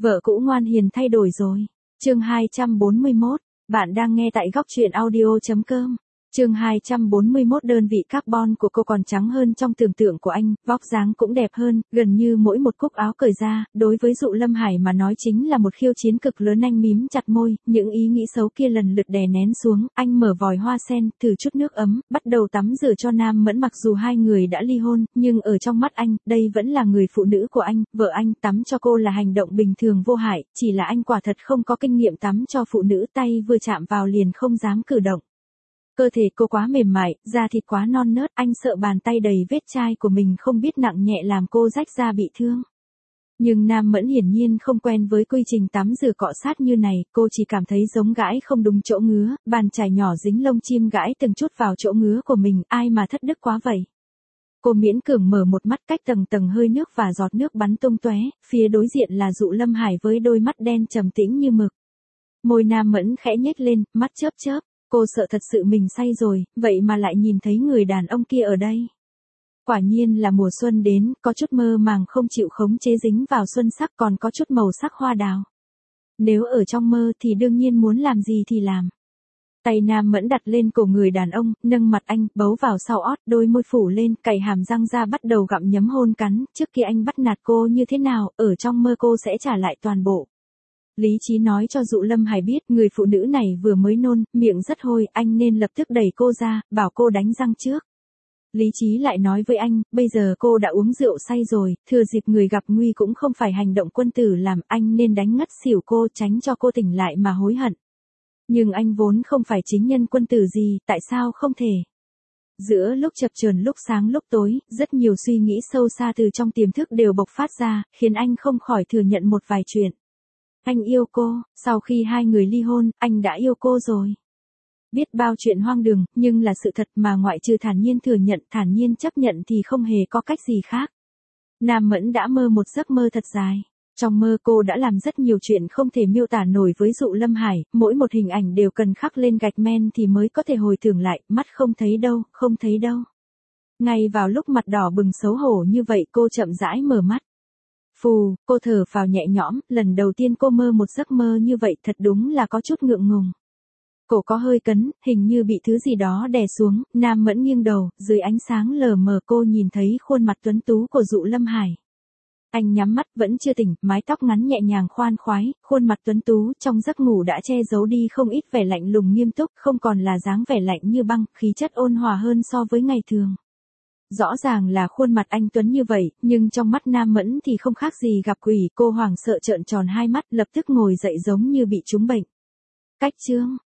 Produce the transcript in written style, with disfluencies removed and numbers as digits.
Vợ cũ ngoan hiền thay đổi rồi. Chương 241, bạn đang nghe tại góc truyện audio.com. Chương 241 đơn vị carbon của cô còn trắng hơn trong tưởng tượng của anh, vóc dáng cũng đẹp hơn, gần như mỗi một cúc áo cởi ra, đối với Dụ Lâm Hải mà nói chính là một khiêu chiến cực lớn. Anh mím chặt môi, những ý nghĩ xấu kia lần lượt đè nén xuống, anh mở vòi hoa sen, thử chút nước ấm, bắt đầu tắm rửa cho Nam Mẫn. Mặc dù hai người đã ly hôn, nhưng ở trong mắt anh, đây vẫn là người phụ nữ của anh, vợ anh. Tắm cho cô là hành động bình thường vô hại, chỉ là anh quả thật không có kinh nghiệm tắm cho phụ nữ, tay vừa chạm vào liền không dám cử động. Cơ thể cô quá mềm mại, da thịt quá non nớt, anh sợ bàn tay đầy vết chai của mình không biết nặng nhẹ làm cô rách da bị thương. Nhưng Nam Mẫn hiển nhiên không quen với quy trình tắm rửa cọ sát như này, cô chỉ cảm thấy giống gãi không đúng chỗ ngứa, bàn chải nhỏ dính lông chim gãi từng chút vào chỗ ngứa của mình, ai mà thất đức quá vậy. Cô miễn cưỡng mở một mắt, cách tầng tầng hơi nước và giọt nước bắn tung tóe, phía đối diện là Dụ Lâm Hải với đôi mắt đen trầm tĩnh như mực. Môi Nam Mẫn khẽ nhếch lên, mắt chớp chớp. Cô sợ thật sự mình say rồi, vậy mà lại nhìn thấy người đàn ông kia ở đây. Quả nhiên là mùa xuân đến, có chút mơ màng không chịu khống chế dính vào xuân sắc, còn có chút màu sắc hoa đào. Nếu ở trong mơ thì đương nhiên muốn làm gì thì làm. Tay Nam Mẫn đặt lên cổ người đàn ông, nâng mặt anh, bấu vào sau ót, đôi môi phủ lên, cày hàm răng ra bắt đầu gặm nhấm hôn cắn. Trước kia anh bắt nạt cô như thế nào, ở trong mơ cô sẽ trả lại toàn bộ. Lý trí nói cho Dụ Lâm Hải biết, người phụ nữ này vừa mới nôn, miệng rất hôi, anh nên lập tức đẩy cô ra, bảo cô đánh răng trước. Lý trí lại nói với anh, bây giờ cô đã uống rượu say rồi, thừa dịp người gặp nguy cũng không phải hành động quân tử làm, anh nên đánh ngất xỉu cô, tránh cho cô tỉnh lại mà hối hận. Nhưng anh vốn không phải chính nhân quân tử gì, tại sao không thể? Giữa lúc chập chờn lúc sáng lúc tối, rất nhiều suy nghĩ sâu xa từ trong tiềm thức đều bộc phát ra, khiến anh không khỏi thừa nhận một vài chuyện. Anh yêu cô, sau khi hai người ly hôn, anh đã yêu cô rồi. Biết bao chuyện hoang đường, nhưng là sự thật mà ngoại trừ thản nhiên thừa nhận, thản nhiên chấp nhận thì không hề có cách gì khác. Nam Mẫn đã mơ một giấc mơ thật dài. Trong mơ cô đã làm rất nhiều chuyện không thể miêu tả nổi với Dụ Lâm Hải, mỗi một hình ảnh đều cần khắc lên gạch men thì mới có thể hồi tưởng lại, mắt không thấy đâu, không thấy đâu. Ngay vào lúc mặt đỏ bừng xấu hổ như vậy cô chậm rãi mở mắt. Phù, cô thở phào nhẹ nhõm, lần đầu tiên cô mơ một giấc mơ như vậy thật đúng là có chút ngượng ngùng. Cổ có hơi cấn, hình như bị thứ gì đó đè xuống, Nam Mẫn nghiêng đầu, dưới ánh sáng lờ mờ cô nhìn thấy khuôn mặt tuấn tú của Dụ Lâm Hải. Anh nhắm mắt vẫn chưa tỉnh, mái tóc ngắn nhẹ nhàng khoan khoái, khuôn mặt tuấn tú trong giấc ngủ đã che giấu đi không ít vẻ lạnh lùng nghiêm túc, không còn là dáng vẻ lạnh như băng, khí chất ôn hòa hơn so với ngày thường. Rõ ràng là khuôn mặt anh tuấn như vậy, nhưng trong mắt Nam Mẫn thì không khác gì gặp quỷ, cô hoảng sợ trợn tròn hai mắt, lập tức ngồi dậy giống như bị trúng bệnh. Cách chương,